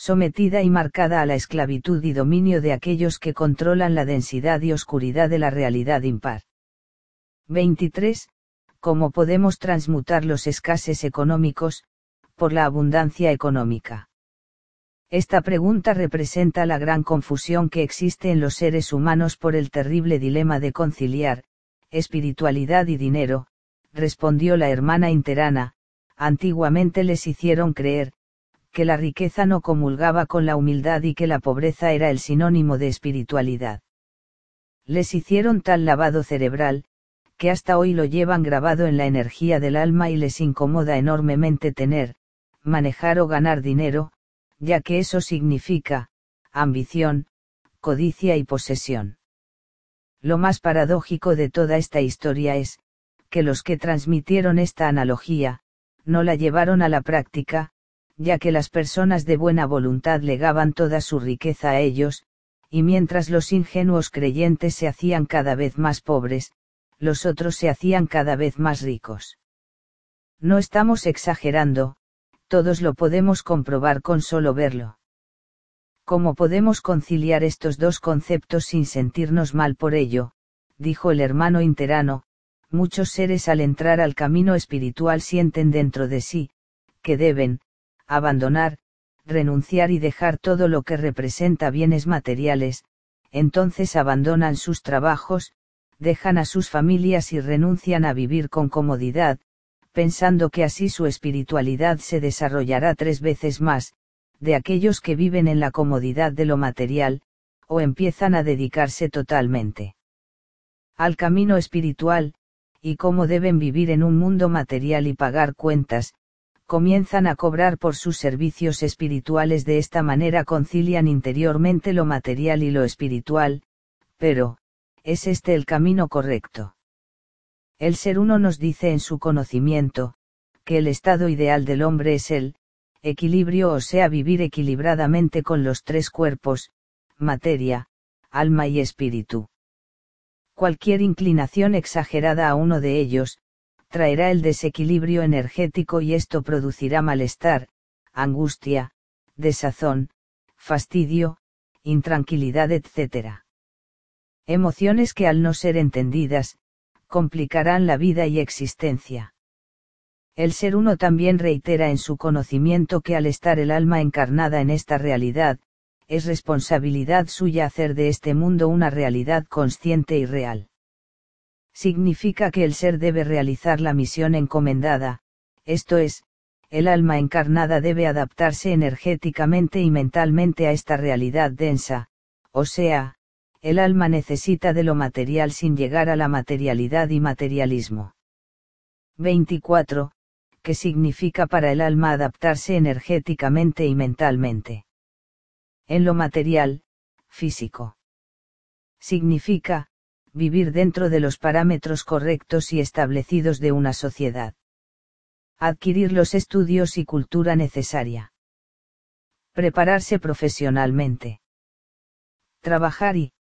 sometida y marcada a la esclavitud y dominio de aquellos que controlan la densidad y oscuridad de la realidad impar. 23. ¿Cómo podemos transmutar los escases económicos, por la abundancia económica? Esta pregunta representa la gran confusión que existe en los seres humanos por el terrible dilema de conciliar espiritualidad y dinero, respondió la hermana Interana. Antiguamente les hicieron creer que la riqueza no comulgaba con la humildad y que la pobreza era el sinónimo de espiritualidad. Les hicieron tal lavado cerebral, que hasta hoy lo llevan grabado en la energía del alma y les incomoda enormemente tener, manejar o ganar dinero, ya que eso significa ambición, codicia y posesión. Lo más paradójico de toda esta historia es, que los que transmitieron esta analogía, no la llevaron a la práctica, ya que las personas de buena voluntad legaban toda su riqueza a ellos, y mientras los ingenuos creyentes se hacían cada vez más pobres, los otros se hacían cada vez más ricos. No estamos exagerando, todos lo podemos comprobar con solo verlo. ¿Cómo podemos conciliar estos dos conceptos sin sentirnos mal por ello?, dijo el hermano Interano. Muchos seres al entrar al camino espiritual sienten dentro de sí, que deben, abandonar, renunciar y dejar todo lo que representa bienes materiales, entonces abandonan sus trabajos, dejan a sus familias y renuncian a vivir con comodidad, pensando que así su espiritualidad se desarrollará 3 veces más, de aquellos que viven en la comodidad de lo material, o empiezan a dedicarse totalmente al camino espiritual, y cómo deben vivir en un mundo material y pagar cuentas, comienzan a cobrar por sus servicios espirituales. De esta manera concilian interiormente lo material y lo espiritual, pero, ¿es este el camino correcto? El Ser Uno nos dice en su conocimiento, que el estado ideal del hombre es el equilibrio, o sea, vivir equilibradamente con los 3 cuerpos, materia, alma y espíritu. Cualquier inclinación exagerada a uno de ellos, traerá el desequilibrio energético y esto producirá malestar, angustia, desazón, fastidio, intranquilidad, etc. Emociones que al no ser entendidas, complicarán la vida y existencia. El Ser Uno también reitera en su conocimiento que al estar el alma encarnada en esta realidad, es responsabilidad suya hacer de este mundo una realidad consciente y real. Significa que el ser debe realizar la misión encomendada, esto es, el alma encarnada debe adaptarse energéticamente y mentalmente a esta realidad densa, o sea, el alma necesita de lo material sin llegar a la materialidad y materialismo. 24. ¿Qué significa para el alma adaptarse energéticamente y mentalmente? En lo material, físico. Significa, vivir dentro de los parámetros correctos y establecidos de una sociedad. Adquirir los estudios y cultura necesaria. Prepararse profesionalmente. Trabajar y